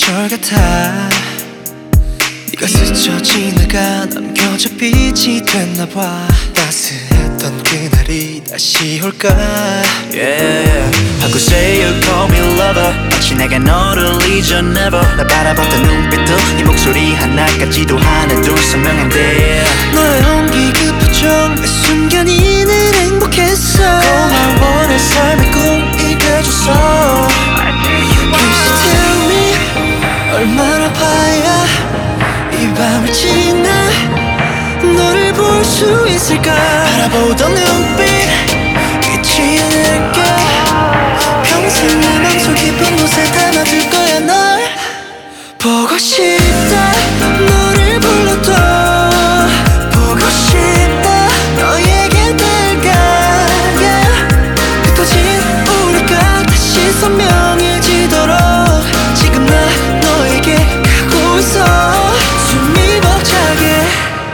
계절 같아. 네가 스쳐 지나가 남겨져 빛이 됐나봐. 따스했던 그날이 다시 올까. Yeah, How could say you call me lover. 마치 내가 너를 잊어 never. 나 바라봤던 눈빛도 네 목소리 하나까지도 하나둘 선명한데 너의 온기 그 표정 매 순간이 늘 행복했어. 고마워 내 삶의 꿈이 돼줘서. Please tell me 얼마나 봐야 이 밤을 지나 너를 볼 수 있을까. 바라보던 눈빛 잊지 않을게. 평생 내 맘속 깊은 곳에 담아둘 거야. 널 보고 싶다. 너를 불러도 보고 싶다. 너에게 다가가 흩어진 우리가 다시 선명해지도록 지금 나 너에게 가고 있어. 숨이 벅차게.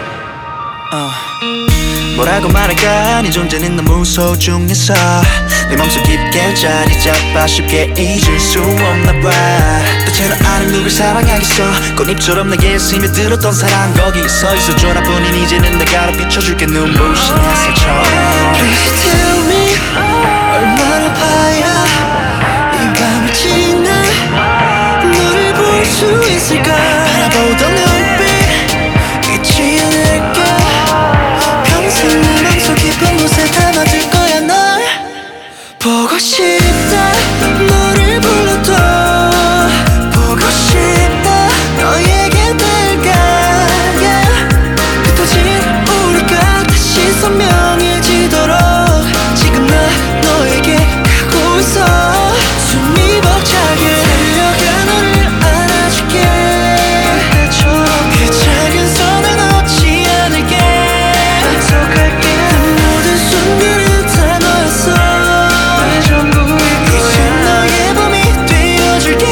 뭐라고 말할까. 네 존재는 너무 소중해서 내 맘속 깊게 자리 잡아 쉽게 잊을 수 없나 봐. 대체로 아는 누굴 사랑하겠어. 꽃잎처럼 내게 스며들었던 사랑 거기 서 있어줘. 나뿐인 이제는 내가 비춰줄게 눈부신 햇살처럼. Please tell me 얼마나 봐야 이 밤을 지나 너를 볼 수 있을까. 바라보던 눈빛 잊지 않을게. 평생 내 맘속 깊은 곳에 담아둘 거야. 널 보고 싶다. 너를 불러도 보고 싶다. 너에게 다가가 흩어진 우리가 다시 선명해지도록 지금 나 너에게 가고 있어. 숨이 벅차게. 달려가 너를 안아줄게. 그때처럼 그 작은 손을 놓지 않을게. 약속할게. 모든 순간은 다 너였어. 내 전부일 거야. 이제 너의 밤이 되어줄게.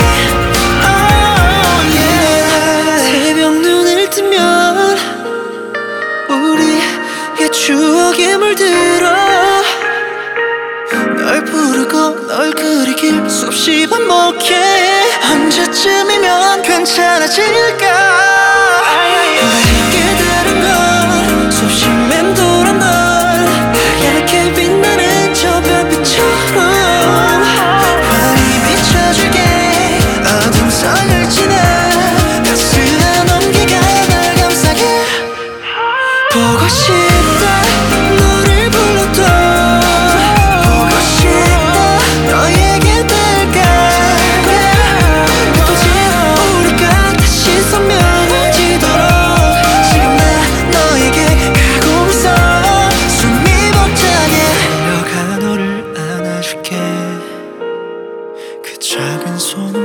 Oh yeah. 새벽 눈을 뜨면 우리의 추억에 물들어 널 부르고 널 그리길 수없이 반복해. 언제쯤이면 괜찮아질까. 깨달은 건 수없이 맴돌아 널 하얗게 빛나는 저 별빛처럼 환히 비춰줄게. 어둠 선을 지나 따스한 온기가 날 감싸게. 보고 싶다. 너를 불러도 보고 싶다. 너에게 다가가 흩어진 우리가 다시 선명해지도록 지금 나 너에게 가고 있어. 숨이 벅차게. 달려가 너를 안아줄게. 그 작은 손을